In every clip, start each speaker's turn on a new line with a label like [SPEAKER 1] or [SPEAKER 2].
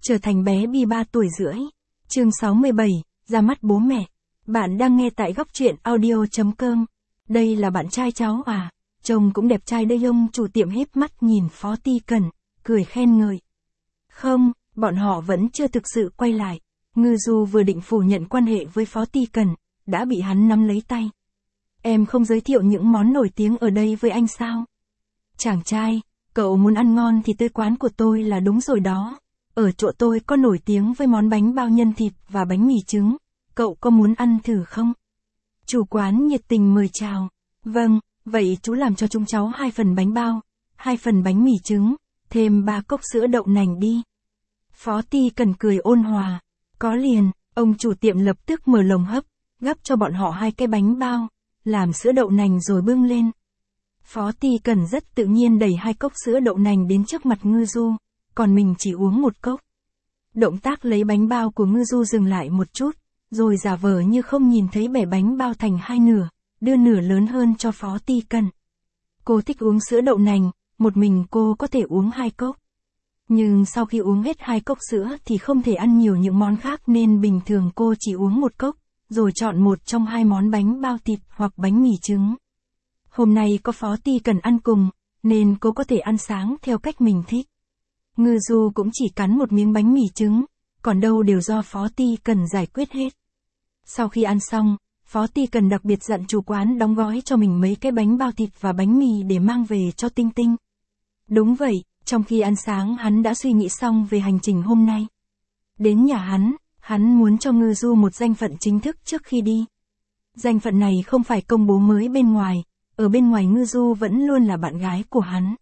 [SPEAKER 1] Trở thành bé Bi 3 tuổi rưỡi. Chương 67, ra mắt bố mẹ. Bạn đang nghe tại góc truyện audio.com. Đây là bạn trai cháu à? Trông cũng đẹp trai đây ông. Chủ tiệm híp mắt nhìn Phó Ti Cần, cười khen ngợi. Không, bọn họ vẫn chưa thực sự quay lại. Ngư Du vừa định phủ nhận quan hệ với Phó Ti Cần, đã bị hắn nắm lấy tay. Em không giới thiệu những món nổi tiếng ở đây với anh sao? Chàng trai, cậu muốn ăn ngon thì tới quán của tôi là đúng rồi đó. Ở chỗ tôi có nổi tiếng với món bánh bao nhân thịt và bánh mì trứng. Cậu có muốn ăn thử không? Chủ quán nhiệt tình mời chào. Vâng, vậy chú làm cho chúng cháu 2 phần bánh bao, 2 phần bánh mì trứng, thêm 3 cốc sữa đậu nành đi. Phó Ti Cần cười ôn hòa. Có liền, ông chủ tiệm lập tức mở lồng hấp, gắp cho bọn họ 2 cái bánh bao, làm sữa đậu nành rồi bưng lên. Phó Ti Cần rất tự nhiên đẩy 2 cốc sữa đậu nành đến trước mặt Ngư Du, còn mình chỉ uống 1 cốc. Động tác lấy bánh bao của Ngư Du dừng lại một chút, rồi giả vờ như không nhìn thấy bẻ bánh bao thành 2 nửa, đưa nửa lớn hơn cho Phó Ti Cần. Cô thích uống sữa đậu nành, một mình cô có thể uống 2 cốc. Nhưng sau khi uống hết 2 cốc sữa thì không thể ăn nhiều những món khác nên bình thường cô chỉ uống 1 cốc, rồi chọn một trong 2 món bánh bao thịt hoặc bánh mì trứng. Hôm nay có Phó Ti Cần ăn cùng, nên cô có thể ăn sáng theo cách mình thích. Ngư Du cũng chỉ cắn một miếng bánh mì trứng, còn đâu đều do Phó Ti Cần giải quyết hết. Sau khi ăn xong, Phó Ti Cần đặc biệt dặn chủ quán đóng gói cho mình mấy cái bánh bao thịt và bánh mì để mang về cho Tinh Tinh. Đúng vậy, trong khi ăn sáng hắn đã suy nghĩ xong về hành trình hôm nay. Đến nhà hắn muốn cho Ngư Du một danh phận chính thức trước khi đi. Danh phận này không phải công bố mới bên ngoài, ở bên ngoài Ngư Du vẫn luôn là bạn gái của hắn.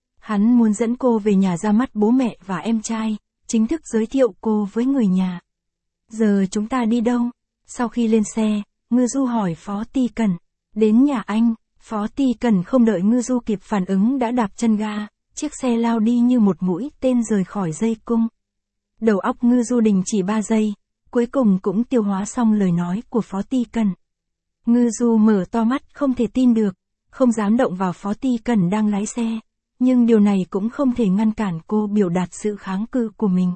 [SPEAKER 1] Hắn muốn dẫn cô về nhà ra mắt bố mẹ và em trai, chính thức giới thiệu cô với người nhà. Giờ chúng ta đi đâu? Sau khi lên xe, Ngư Du hỏi Phó Ti Cần. Đến nhà anh. Phó Ti Cần không đợi Ngư Du kịp phản ứng đã đạp chân ga, chiếc xe lao đi như một mũi tên rời khỏi dây cung. Đầu óc Ngư Du đình chỉ 3 giây, cuối cùng cũng tiêu hóa xong lời nói của Phó Ti Cần. Ngư Du mở to mắt không thể tin được, không dám động vào Phó Ti Cần đang lái xe, nhưng điều này cũng không thể ngăn cản cô biểu đạt sự kháng cự của mình.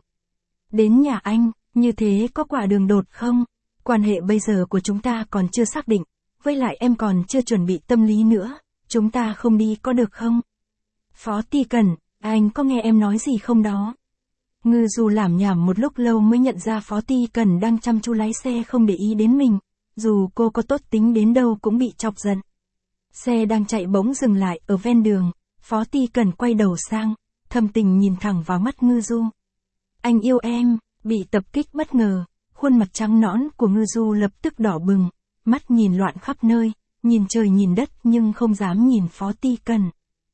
[SPEAKER 1] Đến nhà anh, như thế có quả đường đột không? Quan hệ bây giờ của chúng ta còn chưa xác định, với lại em còn chưa chuẩn bị tâm lý nữa, chúng ta không đi có được không? Phó Ti Cần, anh có nghe em nói gì không đó? Ngư Du lảm nhảm một lúc lâu mới nhận ra Phó Ti Cần đang chăm chú lái xe không để ý đến mình, dù cô có tốt tính đến đâu cũng bị chọc giận. Xe đang chạy bỗng dừng lại ở ven đường, Phó Ti Cần quay đầu sang, thâm tình nhìn thẳng vào mắt Ngư Du. Anh yêu em. Bị tập kích bất ngờ, khuôn mặt trắng nõn của Ngư Du lập tức đỏ bừng, mắt nhìn loạn khắp nơi, nhìn trời nhìn đất nhưng không dám nhìn Phó Ti Cần.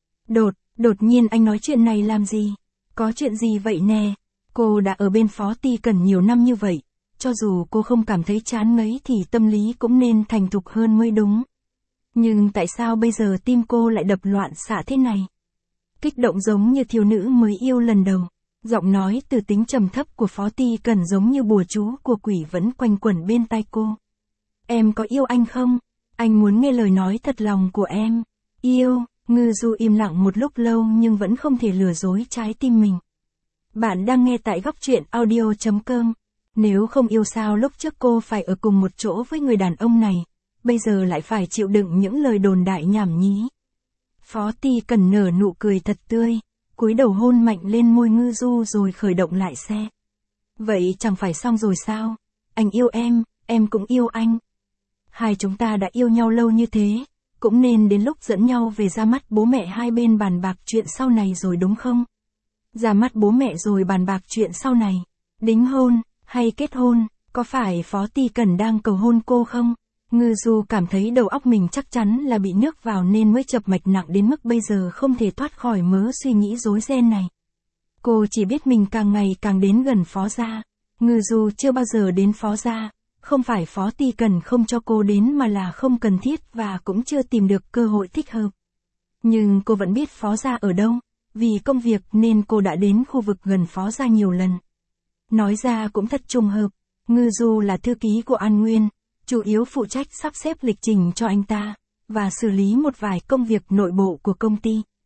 [SPEAKER 1] Đột nhiên anh nói chuyện này làm gì? Có chuyện gì vậy nè? Cô đã ở bên Phó Ti Cần nhiều năm như vậy, cho dù cô không cảm thấy chán ngấy thì tâm lý cũng nên thành thục hơn mới đúng. Nhưng tại sao bây giờ tim cô lại đập loạn xạ thế này? Kích động giống như thiếu nữ mới yêu lần đầu. Giọng nói từ tính trầm thấp của Phó Ti Cần giống như bùa chú của quỷ vẫn quanh quẩn bên tai cô. Em có yêu anh không? Anh muốn nghe lời nói thật lòng của em. Yêu. Ngư Du im lặng một lúc lâu nhưng vẫn không thể lừa dối trái tim mình. Bạn đang nghe tại góc truyện audio.com. Nếu không yêu sao lúc trước cô phải ở cùng một chỗ với người đàn ông này, bây giờ lại phải chịu đựng những lời đồn đại nhảm nhí. Phó Ti Cần nở nụ cười thật tươi, cúi đầu hôn mạnh lên môi Ngư Du rồi khởi động lại xe. Vậy chẳng phải xong rồi sao? Anh yêu em cũng yêu anh. Hai chúng ta đã yêu nhau lâu như thế, cũng nên đến lúc dẫn nhau về ra mắt bố mẹ hai bên bàn bạc chuyện sau này rồi đúng không? Ra mắt bố mẹ rồi bàn bạc chuyện sau này. Đính hôn, hay kết hôn, có phải Phó Ti Cần đang cầu hôn cô không? Ngư Du cảm thấy đầu óc mình chắc chắn là bị nước vào nên mới chập mạch nặng đến mức bây giờ không thể thoát khỏi mớ suy nghĩ rối ren này. Cô chỉ biết mình càng ngày càng đến gần Phó gia. Ngư Du chưa bao giờ đến Phó gia, không phải Phó Ti Cần không cho cô đến mà là không cần thiết và cũng chưa tìm được cơ hội thích hợp. Nhưng cô vẫn biết Phó gia ở đâu, vì công việc nên cô đã đến khu vực gần Phó gia nhiều lần. Nói ra cũng thật trùng hợp, Ngư Du là thư ký của An Nguyên, chủ yếu phụ trách sắp xếp lịch trình cho anh ta, và xử lý một vài công việc nội bộ của công ty.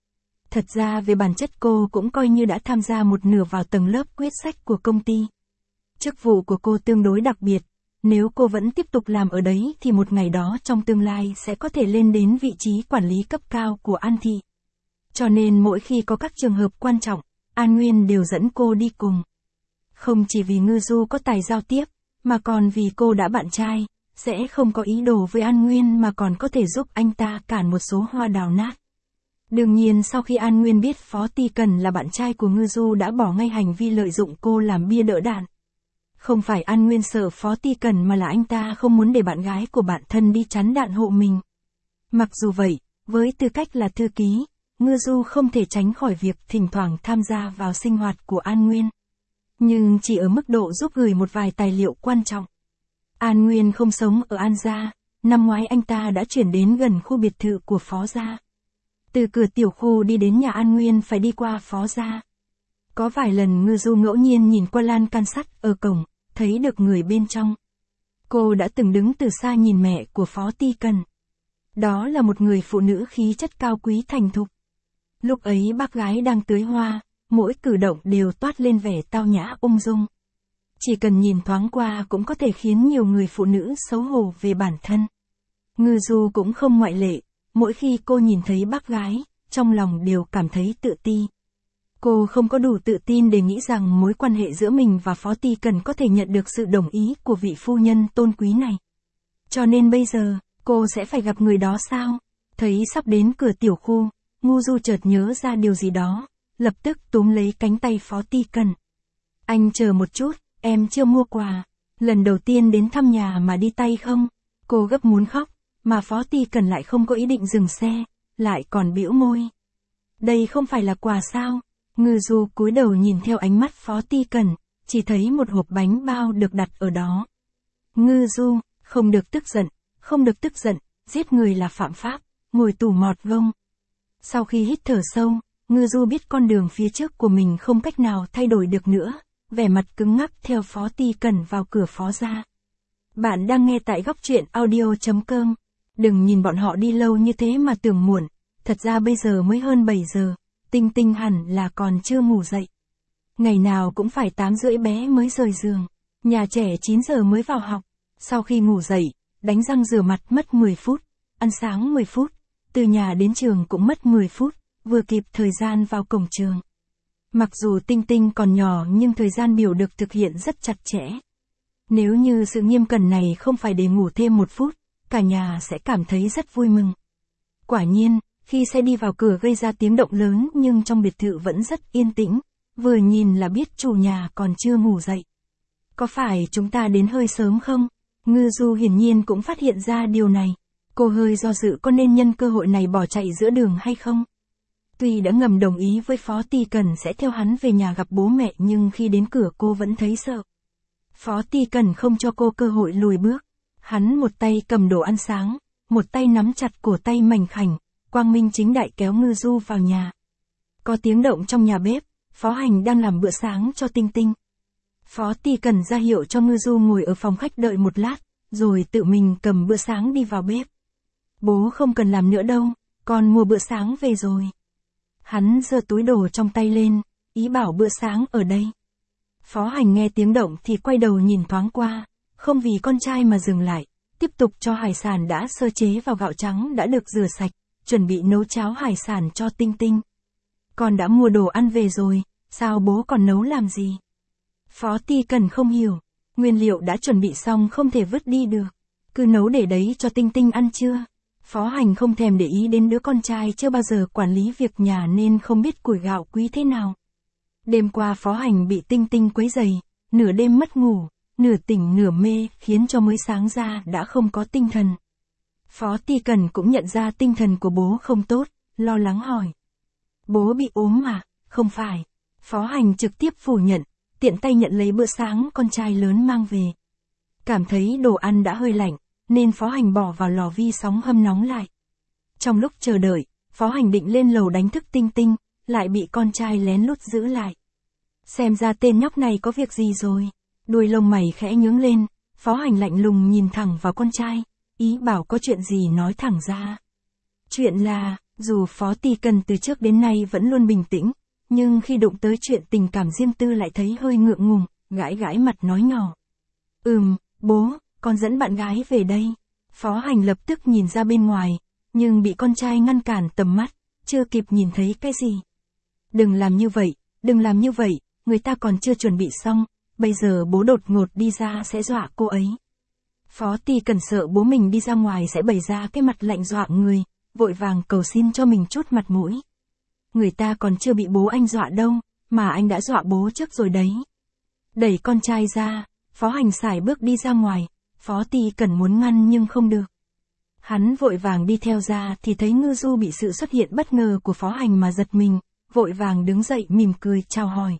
[SPEAKER 1] Thật ra về bản chất cô cũng coi như đã tham gia một nửa vào tầng lớp quyết sách của công ty. Chức vụ của cô tương đối đặc biệt, nếu cô vẫn tiếp tục làm ở đấy thì một ngày đó trong tương lai sẽ có thể lên đến vị trí quản lý cấp cao của An Thị. Cho nên mỗi khi có các trường hợp quan trọng, An Nguyên đều dẫn cô đi cùng. Không chỉ vì Ngư Du có tài giao tiếp, mà còn vì cô đã bạn trai, sẽ không có ý đồ với An Nguyên mà còn có thể giúp anh ta cản một số hoa đào nát. Đương nhiên sau khi An Nguyên biết Phó Ti Cần là bạn trai của Ngư Du đã bỏ ngay hành vi lợi dụng cô làm bia đỡ đạn. Không phải An Nguyên sợ Phó Ti Cần mà là anh ta không muốn để bạn gái của bạn thân đi chắn đạn hộ mình. Mặc dù vậy, với tư cách là thư ký, Ngư Du không thể tránh khỏi việc thỉnh thoảng tham gia vào sinh hoạt của An Nguyên. Nhưng chỉ ở mức độ giúp gửi một vài tài liệu quan trọng. An Nguyên không sống ở An Gia, năm ngoái anh ta đã chuyển đến gần khu biệt thự của Phó Gia. Từ cửa tiểu khu đi đến nhà An Nguyên phải đi qua Phó Gia. Có vài lần Ngư Du ngẫu nhiên nhìn qua lan can sắt ở cổng, thấy được người bên trong. Cô đã từng đứng từ xa nhìn mẹ của Phó Ti Cần. Đó là một người phụ nữ khí chất cao quý thành thục. Lúc ấy bác gái đang tưới hoa, mỗi cử động đều toát lên vẻ tao nhã ung dung. Chỉ cần nhìn thoáng qua cũng có thể khiến nhiều người phụ nữ xấu hổ về bản thân. Ngư Du cũng không ngoại lệ, mỗi khi cô nhìn thấy bác gái, trong lòng đều cảm thấy tự ti. Cô không có đủ tự tin để nghĩ rằng mối quan hệ giữa mình và Phó Ti Cần có thể nhận được sự đồng ý của vị phu nhân tôn quý này. Cho nên bây giờ, cô sẽ phải gặp người đó sao? Thấy sắp đến cửa tiểu khu, Ngư Du chợt nhớ ra điều gì đó, lập tức túm lấy cánh tay Phó Ti Cần. Anh chờ một chút, em chưa mua quà. Lần đầu tiên đến thăm nhà mà đi tay không? Cô gấp muốn khóc, mà Phó Ti Cần lại không có ý định dừng xe, lại còn bĩu môi. Đây không phải là quà sao? Ngư Du cúi đầu nhìn theo ánh mắt Phó Ti Cần, chỉ thấy một hộp bánh bao được đặt ở đó. Ngư Du, không được tức giận, không được tức giận, giết người là phạm pháp, ngồi tù mọt vông. Sau khi hít thở sâu, Ngư Du biết con đường phía trước của mình không cách nào thay đổi được nữa, vẻ mặt cứng ngắc theo Phó Ti Cần vào cửa Phó Gia. Bạn đang nghe tại góc truyện audio.com. Đừng nhìn bọn họ đi lâu như thế mà tưởng muộn, thật ra bây giờ mới hơn 7 giờ, Tinh Tinh hẳn là còn chưa ngủ dậy. Ngày nào cũng phải 8 rưỡi bé mới rời giường, nhà trẻ 9 giờ mới vào học, sau khi ngủ dậy, đánh răng rửa mặt mất 10 phút, ăn sáng 10 phút, từ nhà đến trường cũng mất 10 phút, vừa kịp thời gian vào cổng trường. Mặc dù Tinh Tinh còn nhỏ nhưng thời gian biểu được thực hiện rất chặt chẽ. Nếu như sự nghiêm cẩn này không phải để ngủ thêm 1 phút, cả nhà sẽ cảm thấy rất vui mừng. Quả nhiên, khi xe đi vào cửa gây ra tiếng động lớn nhưng trong biệt thự vẫn rất yên tĩnh, vừa nhìn là biết chủ nhà còn chưa ngủ dậy. Có phải chúng ta đến hơi sớm không? Ngư Du hiển nhiên cũng phát hiện ra điều này. Cô hơi do dự có nên nhân cơ hội này bỏ chạy giữa đường hay không? Tuy đã ngầm đồng ý với Phó Ti Cần sẽ theo hắn về nhà gặp bố mẹ nhưng khi đến cửa cô vẫn thấy sợ. Phó Ti Cần không cho cô cơ hội lùi bước. Hắn một tay cầm đồ ăn sáng, một tay nắm chặt cổ tay mảnh khảnh, quang minh chính đại kéo Ngư Du vào nhà. Có tiếng động trong nhà bếp, Phó Hành đang làm bữa sáng cho Tinh Tinh. Phó Ti Cần ra hiệu cho Ngư Du ngồi ở phòng khách đợi một lát, rồi tự mình cầm bữa sáng đi vào bếp. Bố không cần làm nữa đâu, con mua bữa sáng về rồi. Hắn giơ túi đồ trong tay lên, ý bảo bữa sáng ở đây. Phó Hành nghe tiếng động thì quay đầu nhìn thoáng qua, không vì con trai mà dừng lại, tiếp tục cho hải sản đã sơ chế vào gạo trắng đã được rửa sạch, chuẩn bị nấu cháo hải sản cho Tinh Tinh. Con đã mua đồ ăn về rồi, sao bố còn nấu làm gì? Phó Ti Cần không hiểu, nguyên liệu đã chuẩn bị xong không thể vứt đi được, cứ nấu để đấy cho Tinh Tinh ăn chưa? Phó Hành không thèm để ý đến đứa con trai chưa bao giờ quản lý việc nhà nên không biết củi gạo quý thế nào. Đêm qua Phó Hành bị Tinh Tinh quấy rầy, nửa đêm mất ngủ, nửa tỉnh nửa mê khiến cho mới sáng ra đã không có tinh thần. Phó Ti Cần cũng nhận ra tinh thần của bố không tốt, lo lắng hỏi. Bố bị ốm à? Không phải. Phó Hành trực tiếp phủ nhận, tiện tay nhận lấy bữa sáng con trai lớn mang về. Cảm thấy đồ ăn đã hơi lạnh, nên Phó Hành bỏ vào lò vi sóng hâm nóng lại. Trong lúc chờ đợi, Phó Hành định lên lầu đánh thức Tinh Tinh, lại bị con trai lén lút giữ lại. Xem ra tên nhóc này có việc gì rồi. Đuôi lông mày khẽ nhướng lên, Phó Hành lạnh lùng nhìn thẳng vào con trai, ý bảo có chuyện gì nói thẳng ra. Chuyện là, dù Phó Tì Cần từ trước đến nay vẫn luôn bình tĩnh, nhưng khi đụng tới chuyện tình cảm riêng tư lại thấy hơi ngượng ngùng, gãi gãi mặt nói nhỏ. Bố, con dẫn bạn gái về đây. Phó Hành lập tức nhìn ra bên ngoài, nhưng bị con trai ngăn cản tầm mắt, chưa kịp nhìn thấy cái gì. Đừng làm như vậy, người ta còn chưa chuẩn bị xong, bây giờ bố đột ngột đi ra sẽ dọa cô ấy. Phó Tì Cần sợ bố mình đi ra ngoài sẽ bày ra cái mặt lạnh dọa người, vội vàng cầu xin cho mình chút mặt mũi. Người ta còn chưa bị bố anh dọa đâu, mà anh đã dọa bố trước rồi đấy. Đẩy con trai ra, Phó Hành sải bước đi ra ngoài, Phó Tì Cần muốn ngăn nhưng không được. Hắn vội vàng đi theo ra thì thấy Ngư Du bị sự xuất hiện bất ngờ của Phó Hành mà giật mình, vội vàng đứng dậy mỉm cười chào hỏi.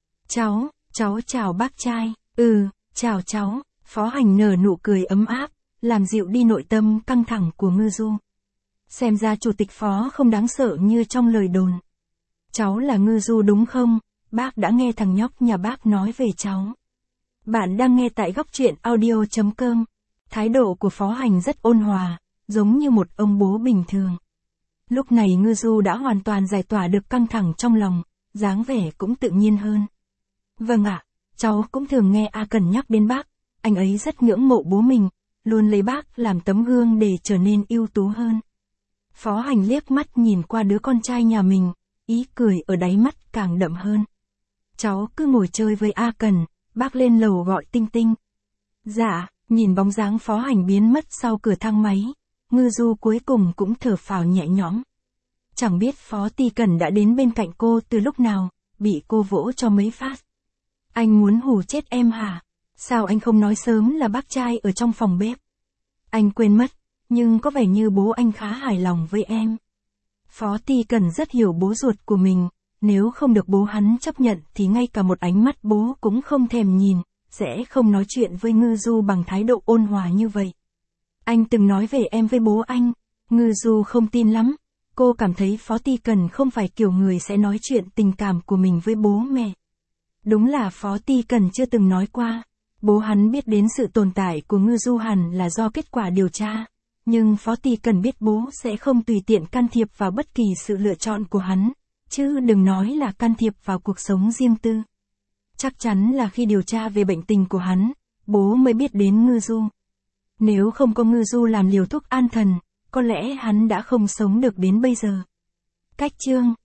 [SPEAKER 1] Cháu chào bác trai. Chào cháu. Phó Hành nở nụ cười ấm áp, làm dịu đi nội tâm căng thẳng của Ngư Du. Xem ra chủ tịch Phó không đáng sợ như trong lời đồn. Cháu là Ngư Du đúng không? Bác đã nghe thằng nhóc nhà bác nói về cháu. Bạn đang nghe tại góc truyện audio.com. Thái độ của Phó Hành rất ôn hòa, giống như một ông bố bình thường. Lúc này Ngư Du đã hoàn toàn giải tỏa được căng thẳng trong lòng, dáng vẻ cũng tự nhiên hơn. Vâng ạ, cháu cũng thường nghe A Cần nhắc đến bác, anh ấy rất ngưỡng mộ bố mình, luôn lấy bác làm tấm gương để trở nên ưu tú hơn. Phó Hành liếc mắt nhìn qua đứa con trai nhà mình, ý cười ở đáy mắt càng đậm hơn. Cháu cứ ngồi chơi với A Cần, bác lên lầu gọi Tinh Tinh. Dạ, nhìn bóng dáng Phó Hành biến mất sau cửa thang máy, Ngư Du cuối cùng cũng thở phào nhẹ nhõm. Chẳng biết Phó Tì Cần đã đến bên cạnh cô từ lúc nào, bị cô vỗ cho mấy phát. Anh muốn hù chết em hả? Sao anh không nói sớm là bác trai ở trong phòng bếp? Anh quên mất, nhưng có vẻ như bố anh khá hài lòng với em. Phó Tì Cần rất hiểu bố ruột của mình, nếu không được bố hắn chấp nhận thì ngay cả một ánh mắt bố cũng không thèm nhìn, sẽ không nói chuyện với Ngư Du bằng thái độ ôn hòa như vậy. Anh từng nói về em với bố anh, Ngư Du không tin lắm, cô cảm thấy Phó Tì Cần không phải kiểu người sẽ nói chuyện tình cảm của mình với bố mẹ. Đúng là Phó Tì Cần chưa từng nói qua, bố hắn biết đến sự tồn tại của Ngư Du hẳn là do kết quả điều tra, nhưng Phó Tì Cần biết bố sẽ không tùy tiện can thiệp vào bất kỳ sự lựa chọn của hắn, chứ đừng nói là can thiệp vào cuộc sống riêng tư. Chắc chắn là khi điều tra về bệnh tình của hắn, bố mới biết đến Ngư Du. Nếu không có Ngư Du làm liều thuốc an thần, có lẽ hắn đã không sống được đến bây giờ. Cách chương